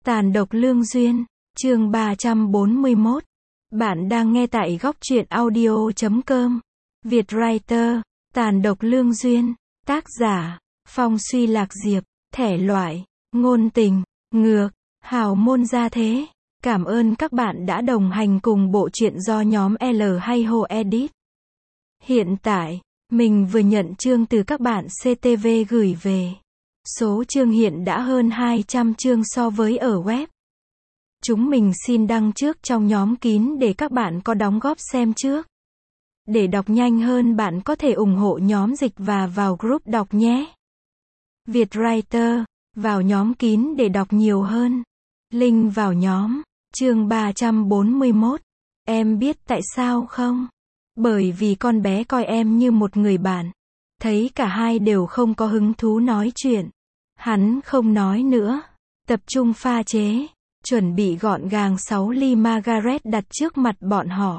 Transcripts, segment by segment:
Tàn độc lương duyên, chương 341. Bạn đang nghe tại góc truyện audio.com. Việt Writer, Tàn độc lương duyên, tác giả, Phong Suy Lạc Diệp, thể loại, ngôn tình, ngược, hào môn gia thế. Cảm ơn các bạn đã đồng hành cùng bộ truyện do nhóm L hay Hồ Edit. Hiện tại, mình vừa nhận chương từ các bạn CTV gửi về. Số chương hiện đã hơn 200 chương so với ở web. Chúng mình xin đăng trước trong nhóm kín để các bạn có đóng góp xem trước. Để đọc nhanh hơn bạn có thể ủng hộ nhóm dịch và vào group đọc nhé. Việt Writer, vào nhóm kín để đọc nhiều hơn. Link vào nhóm, chương 341. Em biết tại sao không? Bởi vì con bé coi em như một người bạn. Thấy cả hai đều không có hứng thú nói chuyện. Hắn không nói nữa. Tập trung pha chế. Chuẩn bị gọn gàng 6 ly Margaret đặt trước mặt bọn họ.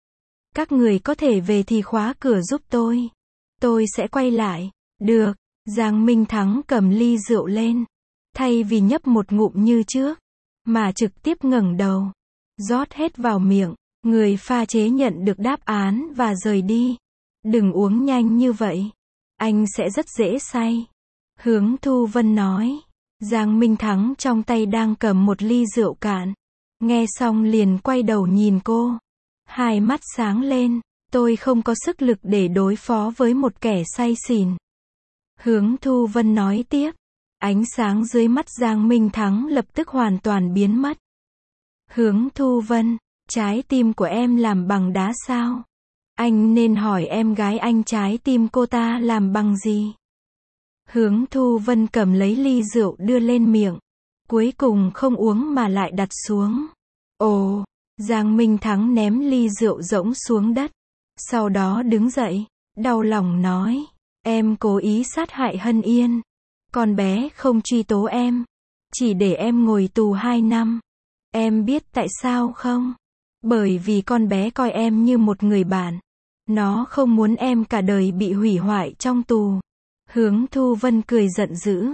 Các người có thể về thì khóa cửa giúp tôi. Tôi sẽ quay lại. Được. Giang Minh Thắng cầm ly rượu lên. Thay vì nhấp một ngụm như trước, mà trực tiếp ngẩng đầu. Rót hết vào miệng. Người pha chế nhận được đáp án và rời đi. Đừng uống nhanh như vậy. Anh sẽ rất dễ say. Hướng Thu Vân nói. Giang Minh Thắng trong tay đang cầm một ly rượu cạn. Nghe xong liền quay đầu nhìn cô. Hai mắt sáng lên. Tôi không có sức lực để đối phó với một kẻ say xỉn. Hướng Thu Vân nói tiếp. Ánh sáng dưới mắt Giang Minh Thắng lập tức hoàn toàn biến mất. Hướng Thu Vân, trái tim của em làm bằng đá sao? Anh nên hỏi em gái anh trái tim cô ta làm bằng gì? Hướng Thu Vân cầm lấy ly rượu đưa lên miệng. Cuối cùng không uống mà lại đặt xuống. Ồ, Giang Minh Thắng ném ly rượu rỗng xuống đất. Sau đó đứng dậy, đau lòng nói. Em cố ý sát hại Hân Yên. Con bé không truy tố em. Chỉ để em ngồi tù 2 năm. Em biết tại sao không? Bởi vì con bé coi em như một người bạn. Nó không muốn em cả đời bị hủy hoại trong tù. Hướng Thu Vân cười giận dữ.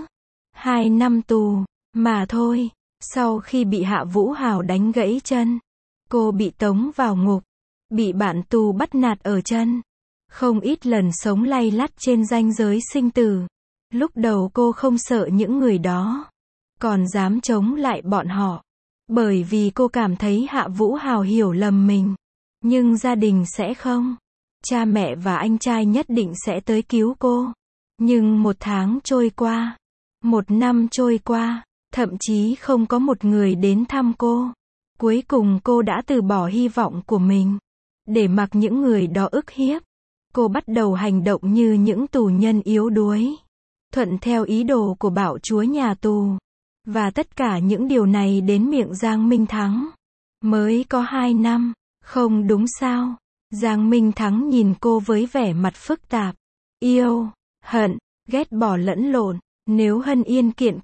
2 năm tù, mà thôi. Sau khi bị Hạ Vũ Hào đánh gãy chân, cô bị tống vào ngục. Bị bạn tù bắt nạt ở chân. Không ít lần sống lay lắt trên ranh giới sinh tử. Lúc đầu cô không sợ những người đó. Còn dám chống lại bọn họ. Bởi vì cô cảm thấy Hạ Vũ Hào hiểu lầm mình. Nhưng gia đình sẽ không. Cha mẹ và anh trai nhất định sẽ tới cứu cô. Nhưng 1 tháng trôi qua. 1 năm trôi qua. Thậm chí không có một người đến thăm cô. Cuối cùng cô đã từ bỏ hy vọng của mình. Để mặc những người đó ức hiếp. Cô bắt đầu hành động như những tù nhân yếu đuối. Thuận theo ý đồ của bạo chúa nhà tù. Và tất cả những điều này đến miệng Giang Minh Thắng. Mới có 2 năm. Không đúng sao? Giang Minh Thắng nhìn cô với vẻ mặt phức tạp. Yêu, hận, ghét bỏ lẫn lộn. Nếu Hân Yên kiện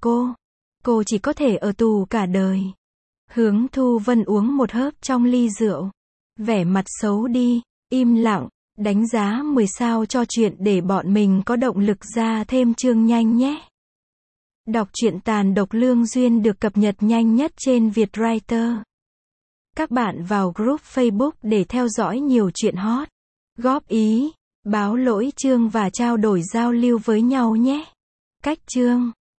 cô chỉ có thể ở tù cả đời. Hướng Thu Vân uống một hớp trong ly rượu. Vẻ mặt xấu đi, im lặng, đánh giá 10 sao cho chuyện để bọn mình có động lực ra thêm chương nhanh nhé. Đọc truyện Tàn độc lương duyên được cập nhật nhanh nhất trên Việt Writer. Các bạn vào group Facebook để theo dõi nhiều chuyện hot. Góp ý, báo lỗi chương và trao đổi giao lưu với nhau nhé. Cách chương